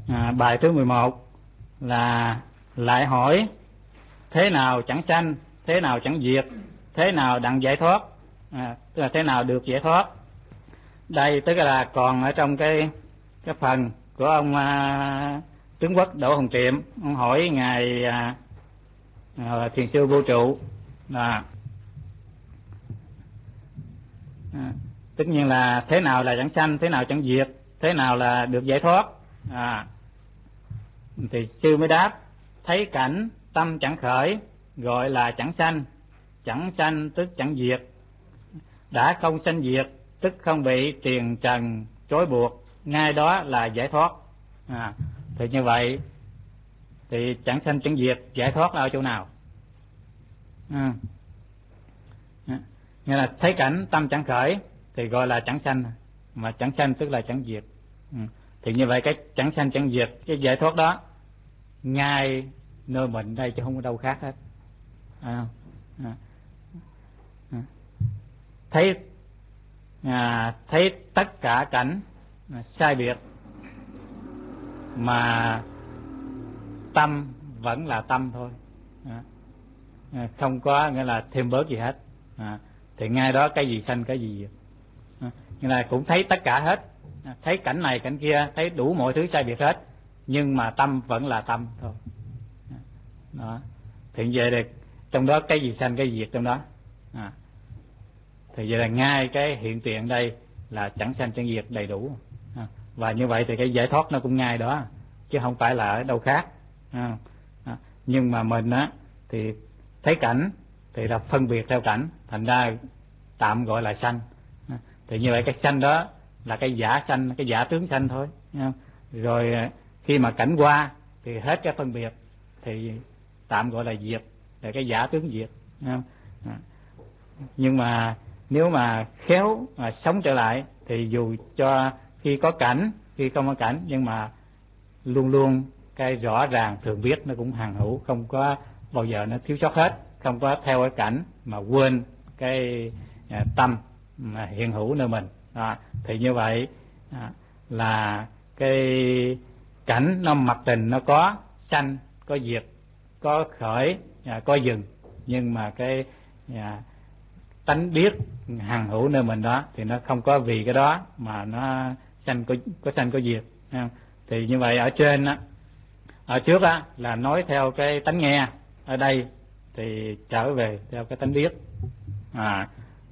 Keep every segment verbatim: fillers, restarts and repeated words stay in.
à, bài thứ mười một là lại hỏi thế nào chẳng sanh, thế nào chẳng diệt, thế nào đặng giải thoát, à, tức là thế nào được giải thoát. Đây tức là còn ở trong cái cái phần của ông à, Tướng Quốc Đỗ Hồng Tiệm. Ông hỏi ngài à, à, Thiền sư Vô Trụ là à, tất nhiên là thế nào là chẳng sanh, thế nào chẳng diệt, thế nào là được giải thoát. à, thì sư mới đáp thấy cảnh tâm chẳng khởi gọi là chẳng sanh, chẳng sanh tức chẳng diệt, đã không sanh diệt tức không bị tiền trần trói buộc, ngay đó là giải thoát. à, thì như vậy thì chẳng sanh chẳng diệt, giải thoát là ở chỗ nào? à, nghĩa là thấy cảnh tâm chẳng khởi thì gọi là chẳng sanh, mà chẳng sanh tức là chẳng diệt. ừ. Thì như vậy cái chẳng sanh chẳng diệt, cái giải thoát đó ngay nơi mình đây chứ không có đâu khác hết. à, à, à. thấy à, thấy tất cả cảnh à, sai biệt mà tâm vẫn là tâm thôi, à, à, không có nghĩa là thêm bớt gì hết. à, thì ngay đó cái gì sanh cái gì diệt. à, nghĩa là cũng thấy tất cả hết, à, thấy cảnh này cảnh kia, thấy đủ mọi thứ sai biệt hết, nhưng mà tâm vẫn là tâm thôi. đó thì vậy là trong đó cái gì sanh cái gì diệt trong đó. à, thì vậy là ngay cái hiện tiền đây là chẳng sanh chẳng diệt đầy đủ. à, và như vậy thì cái giải thoát nó cũng ngay đó chứ không phải là ở đâu khác. à, à, nhưng mà mình á thì thấy cảnh thì là phân biệt theo cảnh, thành ra tạm gọi là sanh. à, thì như vậy cái sanh đó là cái giả sanh, cái giả tướng sanh thôi. Rồi khi mà cảnh qua thì hết cái phân biệt thì tạm gọi là diệt, là cái giả tướng diệt. à, nhưng mà nếu mà khéo mà sống trở lại thì dù cho khi có cảnh khi không có cảnh, nhưng mà luôn luôn cái rõ ràng thường biết nó cũng hằng hữu, không có bao giờ nó thiếu sót hết, không có theo cái cảnh mà quên cái à, tâm mà hiện hữu nơi mình. à, thì như vậy à, là cái cảnh nó mặc tình nó có sanh có diệt, có khởi à, có dừng, nhưng mà cái à, tánh biết hằng hữu nơi mình đó thì nó không có vì cái đó mà nó sanh có có sanh có diệt. Thì như vậy ở trên á, ở trước á là nói theo cái tánh nghe, ở đây thì trở về theo cái tánh biết. à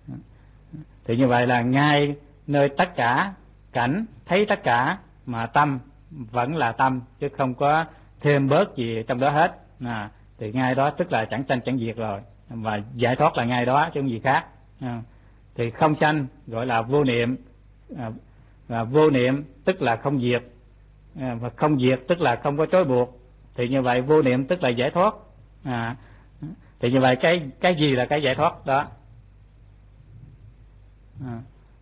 thì như vậy là ngay nơi tất cả cảnh thấy tất cả mà tâm vẫn là tâm chứ không có thêm bớt gì trong đó hết. à, thì ngay đó tức là chẳng sanh chẳng diệt rồi, và giải thoát là ngay đó chứ không gì khác. à, thì không sanh gọi là vô niệm, à, và vô niệm tức là không diệt, à, và không diệt tức là không có trói buộc. Thì như vậy vô niệm tức là giải thoát. à, thì như vậy cái cái gì là cái giải thoát đó? à,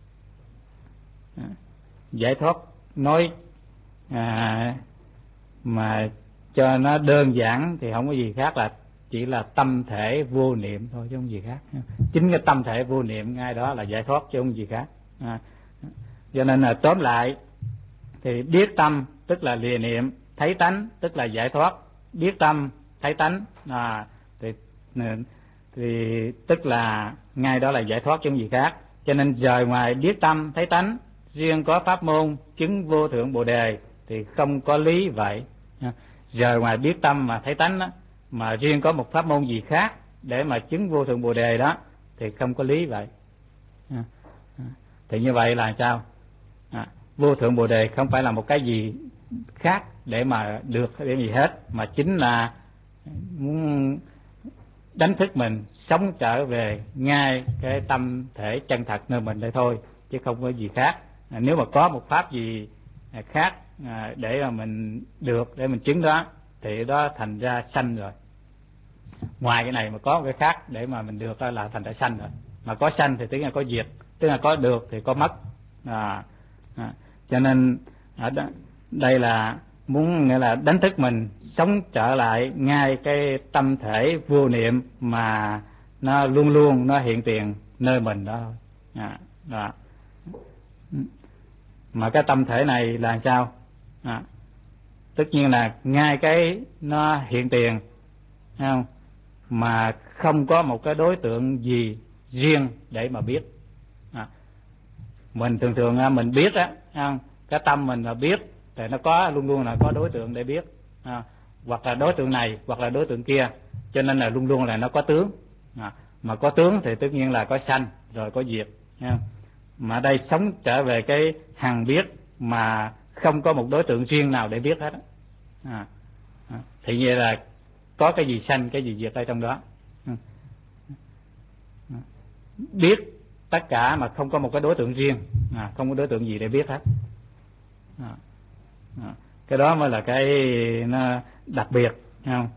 giải thoát nói à, mà cho nó đơn giản thì không có gì khác là chỉ là tâm thể vô niệm thôi chứ không gì khác. Chính cái tâm thể vô niệm ngay đó là giải thoát chứ không gì khác. à, cho nên là tóm lại thì biết tâm tức là lìa niệm, thấy tánh tức là giải thoát. Biết tâm thấy tánh à, thì, thì tức là ngay đó là giải thoát chứ không gì khác. Cho nên rời ngoài biết tâm thấy tánh, riêng có pháp môn chứng vô thượng bồ đề thì không có lý vậy. Rời ngoài biết tâm mà thấy tánh đó, mà riêng có một pháp môn gì khác để mà chứng vô thượng bồ đề đó thì không có lý vậy. Thì như vậy là sao? à, vô thượng bồ đề không phải là một cái gì khác để mà được để gì hết, mà chính là muốn đánh thức mình sống trở về ngay cái tâm thể chân thật nơi mình đây thôi, chứ không có gì khác. à, nếu mà có một pháp gì khác à, để mà mình được để mình chứng đó thì đó thành ra sanh rồi. Ngoài cái này mà có một cái khác để mà mình được đó là thành ra sanh rồi. Mà có sanh thì tức là có diệt, tức là có được thì có mất. à, à, cho nên ở đó, đây là muốn nghĩa là đánh thức mình sống trở lại ngay cái tâm thể vô niệm mà nó luôn luôn nó hiện tiền nơi mình đó thôi. à, đó. Mà cái tâm thể này là sao? à, tất nhiên là ngay cái nó hiện tiền, không? Mà không có một cái đối tượng gì riêng để mà biết. À, mình thường thường mình biết á, không? Cái tâm mình là biết thì nó có luôn luôn là có đối tượng để biết, à, hoặc là đối tượng này hoặc là đối tượng kia, cho nên là luôn luôn là nó có tướng. À, mà có tướng thì tất nhiên là có sanh rồi có diệt. À, mà đây sống trở về cái hằng biết mà không có một đối tượng riêng nào để biết hết. À, à, thì như là có cái gì sanh cái gì diệt ở trong đó. À, biết tất cả mà không có một cái đối tượng riêng, à, không có đối tượng gì để biết hết. À, à, cái đó mới là cái nó đặc biệt, không?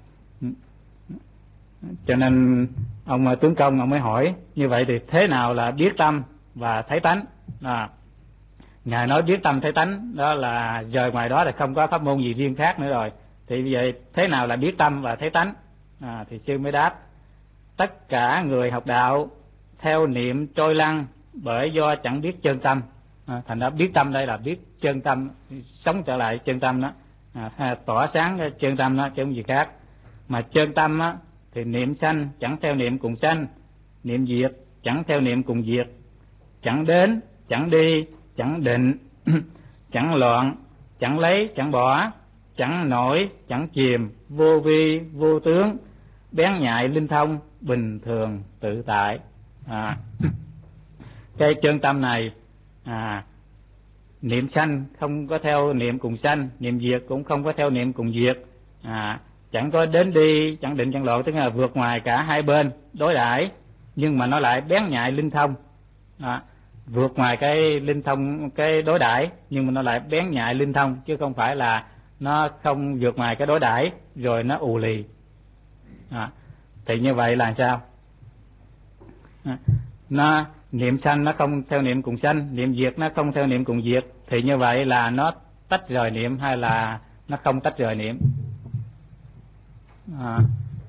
Cho nên ông Tướng Công ông mới hỏi như vậy thì thế nào là biết tâm và thấy tánh? À, Ngài nói biết tâm thấy tánh đó là rời ngoài đó là không có pháp môn gì riêng khác nữa rồi. Thì bây giờ thế nào là biết tâm và thấy tánh? À, thì sư mới đáp: tất cả người học đạo theo niệm trôi lăn bởi do chẳng biết chân tâm. À, thành ra biết tâm đây là biết chân tâm, sống trở lại chân tâm đó, à, tỏa sáng chân tâm đó chứ không gì khác. Mà chân tâm á, thì niệm sanh chẳng theo niệm cùng sanh, niệm diệt chẳng theo niệm cùng diệt, chẳng đến chẳng đi chẳng định chẳng loạn chẳng lấy chẳng bỏ, chẳng nổi chẳng chìm, vô vi vô tướng, bén nhạy linh thông, bình thường tự tại. À, cái chân tâm này, à, niệm sanh không có theo niệm cùng sanh, niệm diệt cũng không có theo niệm cùng diệt, à, chẳng có đến đi chẳng định chẳng loạn, tức là vượt ngoài cả hai bên đối đãi, nhưng mà nó lại bén nhạy linh thông. À, vượt ngoài cái linh thông cái đối đãi nhưng mà nó lại bén nhạy linh thông, chứ không phải là nó không vượt ngoài cái đối đãi rồi nó ù lì. À, thì như vậy là sao? À, nó niệm sanh nó không theo niệm cùng sanh, niệm diệt nó không theo niệm cùng diệt, thì như vậy là nó tách rời niệm hay là nó không tách rời niệm? À,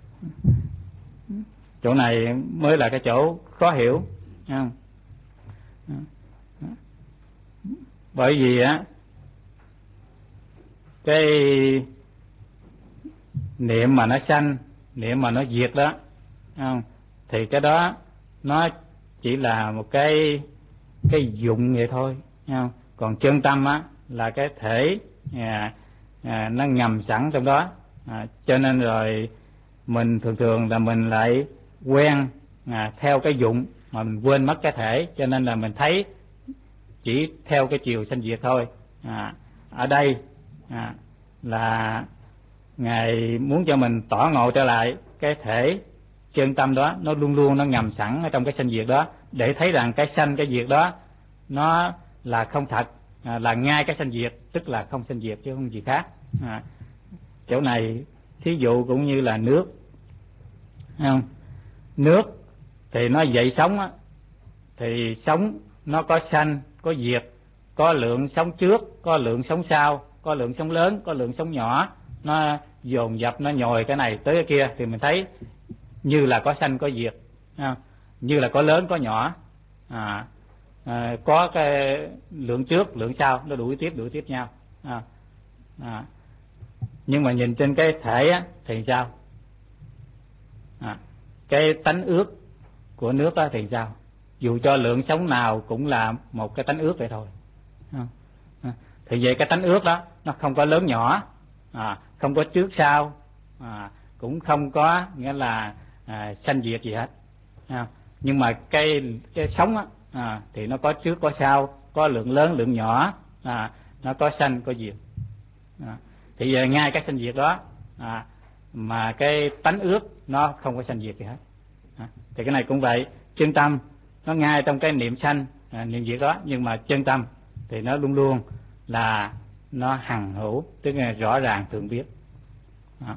chỗ này mới là cái chỗ khó hiểu, không? Bởi vì á, cái niệm mà nó sanh, niệm mà nó diệt đó, không? Thì cái đó nó chỉ là một cái cái dụng vậy thôi, không? Còn chân tâm á là cái thể, à, à, nó ngầm sẵn trong đó, à, cho nên rồi mình thường thường là mình lại quen, à, theo cái dụng mà mình quên mất cái thể, cho nên là mình thấy chỉ theo cái chiều sanh diệt thôi. À, ở đây, à, là Ngài muốn cho mình tỏ ngộ trở lại cái thể chân tâm đó, nó luôn luôn nó ngầm sẵn ở trong cái sanh diệt đó, để thấy rằng cái sanh cái diệt đó nó là không thật, à, là ngay cái sanh diệt, tức là không sanh diệt chứ không gì khác. À, chỗ này thí dụ cũng như là nước, không? Nước thì nó dậy sống á, thì sống nó có sanh có diệt, có lượng sống trước có lượng sống sau, có lượng sống lớn có lượng sống nhỏ, nó dồn dập nó nhồi cái này tới cái kia, thì mình thấy như là có sanh có diệt, à, như là có lớn có nhỏ, à, à, có cái lượng trước lượng sau, nó đuổi tiếp đuổi tiếp nhau. À, à, nhưng mà nhìn trên cái thể á, thì sao? À, cái tánh ước của nước á, thì sao? Dù cho lượng sống nào cũng là một cái tánh ước vậy thôi. À, à, thì về cái tánh ước đó nó không có lớn nhỏ, à, không có trước sau, à, cũng không có nghĩa là à, sanh diệt gì hết. À, nhưng mà cái cái sống á, à, thì nó có trước có sau, có lượng lớn lượng nhỏ, à, nó có sanh có diệt. À, thì về ngay cái sanh diệt đó, à, mà cái tánh ước nó không có sanh diệt gì hết. À, thì cái này cũng vậy, chân tâm nó ngay trong cái niệm sanh, à, niệm diệt đó, nhưng mà chân tâm thì nó luôn luôn là nó hằng hữu, tức là rõ ràng thường biết. À,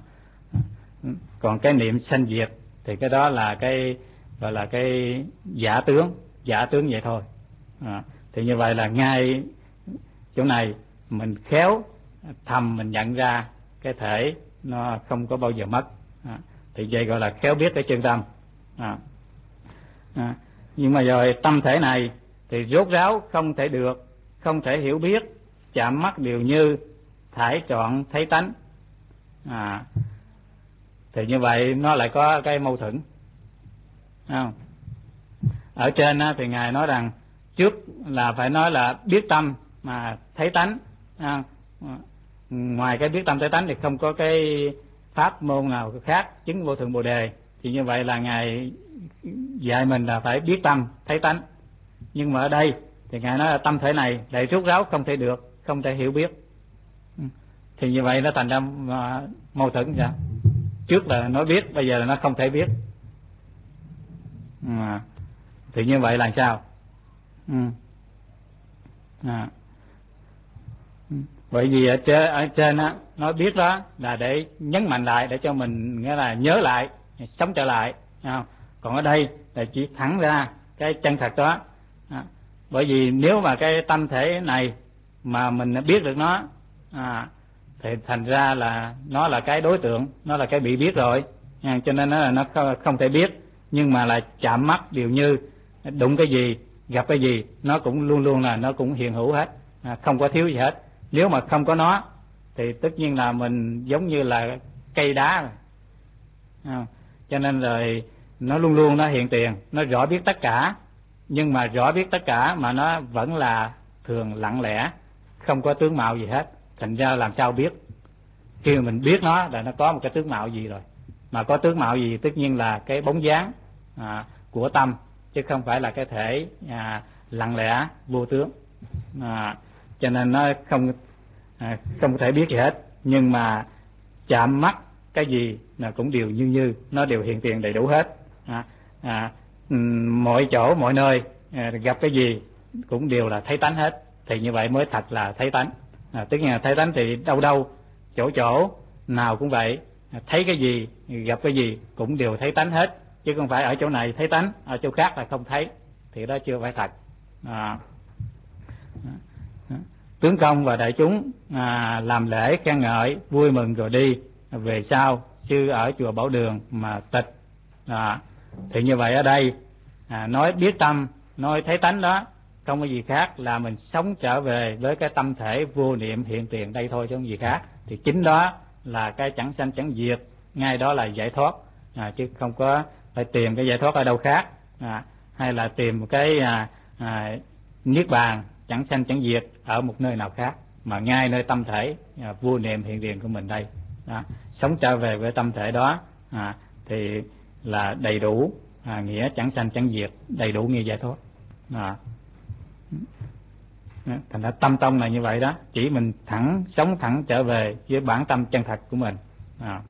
còn cái niệm sanh diệt thì cái đó là cái gọi là cái giả tướng, giả tướng vậy thôi. À, thì như vậy là ngay chỗ này mình khéo thầm mình nhận ra cái thể nó không có bao giờ mất. À, thì vậy gọi là khéo biết cái chân tâm. À, à, nhưng mà rồi tâm thể này thì rốt ráo không thể được, không thể hiểu biết, chạm mắt đều như, thải trọn thấy tánh. À, thì như vậy nó lại có cái mâu thuẫn, không? Ở trên á, thì ngài nói rằng trước là phải nói là biết tâm mà thấy tánh. À, ngoài cái biết tâm thấy tánh thì không có cái pháp môn nào khác chứng vô thượng bồ đề. Thì như vậy là ngài dạy mình là phải biết tâm thấy tánh. Nhưng mà ở đây thì ngài nói là tâm thể này lại rút ráo không thể được, không thể hiểu biết. Thì như vậy nó thành ra mâu thuẫn vậy. Trước là nói biết, bây giờ là nó không thể biết. À, thì như vậy là sao? Ừ. À. Bởi vì ở trên, ở trên á, nói biết đó là để nhấn mạnh lại, để cho mình nghĩa là nhớ lại, sống trở lại. À, còn ở đây là chỉ thẳng ra cái chân thật đó. À, bởi vì nếu mà cái tâm thể này mà mình biết được nó, à, thì thành ra là nó là cái đối tượng, nó là cái bị biết rồi. À, cho nên nó là nó không thể biết, nhưng mà là chạm mắt đều như, đụng cái gì, gặp cái gì, nó cũng luôn luôn là nó cũng hiện hữu hết, à, không có thiếu gì hết. Nếu mà không có nó thì tất nhiên là mình giống như là cây đá rồi. À, cho nên rồi nó luôn luôn nó hiện tiền, nó rõ biết tất cả, nhưng mà rõ biết tất cả mà nó vẫn là thường lặng lẽ, không có tướng mạo gì hết. Thành ra làm sao biết? Khi mà mình biết nó là nó có một cái tướng mạo gì rồi. Mà có tướng mạo gì tất nhiên là cái bóng dáng à, của tâm, chứ không phải là cái thể à, lặng lẽ vô tướng. À, cho nên nó không à, không thể biết gì hết. Nhưng mà chạm mắt cái gì là cũng đều như như, nó đều hiện tiền đầy đủ hết. À, à, mọi chỗ mọi nơi à, gặp cái gì cũng đều là thấy tánh hết. Thì như vậy mới thật là thấy tánh. À, tức là thấy tánh thì đâu đâu chỗ chỗ nào cũng vậy, à, thấy cái gì gặp cái gì cũng đều thấy tánh hết, chứ không phải ở chỗ này thấy tánh, ở chỗ khác là không thấy. Thì đó chưa phải thật. À, tướng công và đại chúng à, làm lễ khen ngợi vui mừng rồi đi, về sau sư ở chùa Bảo Đường mà tịch. À, thì như vậy ở đây à, nói biết tâm, nói thấy tánh đó không có gì khác là mình sống trở về với cái tâm thể vô niệm hiện tiền đây thôi, chứ không gì khác. Thì chính đó là cái chẳng sanh chẳng diệt, ngay đó là giải thoát, à, chứ không có phải tìm cái giải thoát ở đâu khác, à, hay là tìm một cái à, à, niết bàn chẳng sanh chẳng diệt ở một nơi nào khác, mà ngay nơi tâm thể à, vô niệm hiện tiền của mình đây. Đó, sống trở về với tâm thể đó à, thì là đầy đủ à, nghĩa chẳng sanh chẳng diệt, đầy đủ nghĩa giải thoát. À, thành ra tâm tông là như vậy đó, chỉ mình thẳng sống thẳng trở về với bản tâm chân thật của mình. À.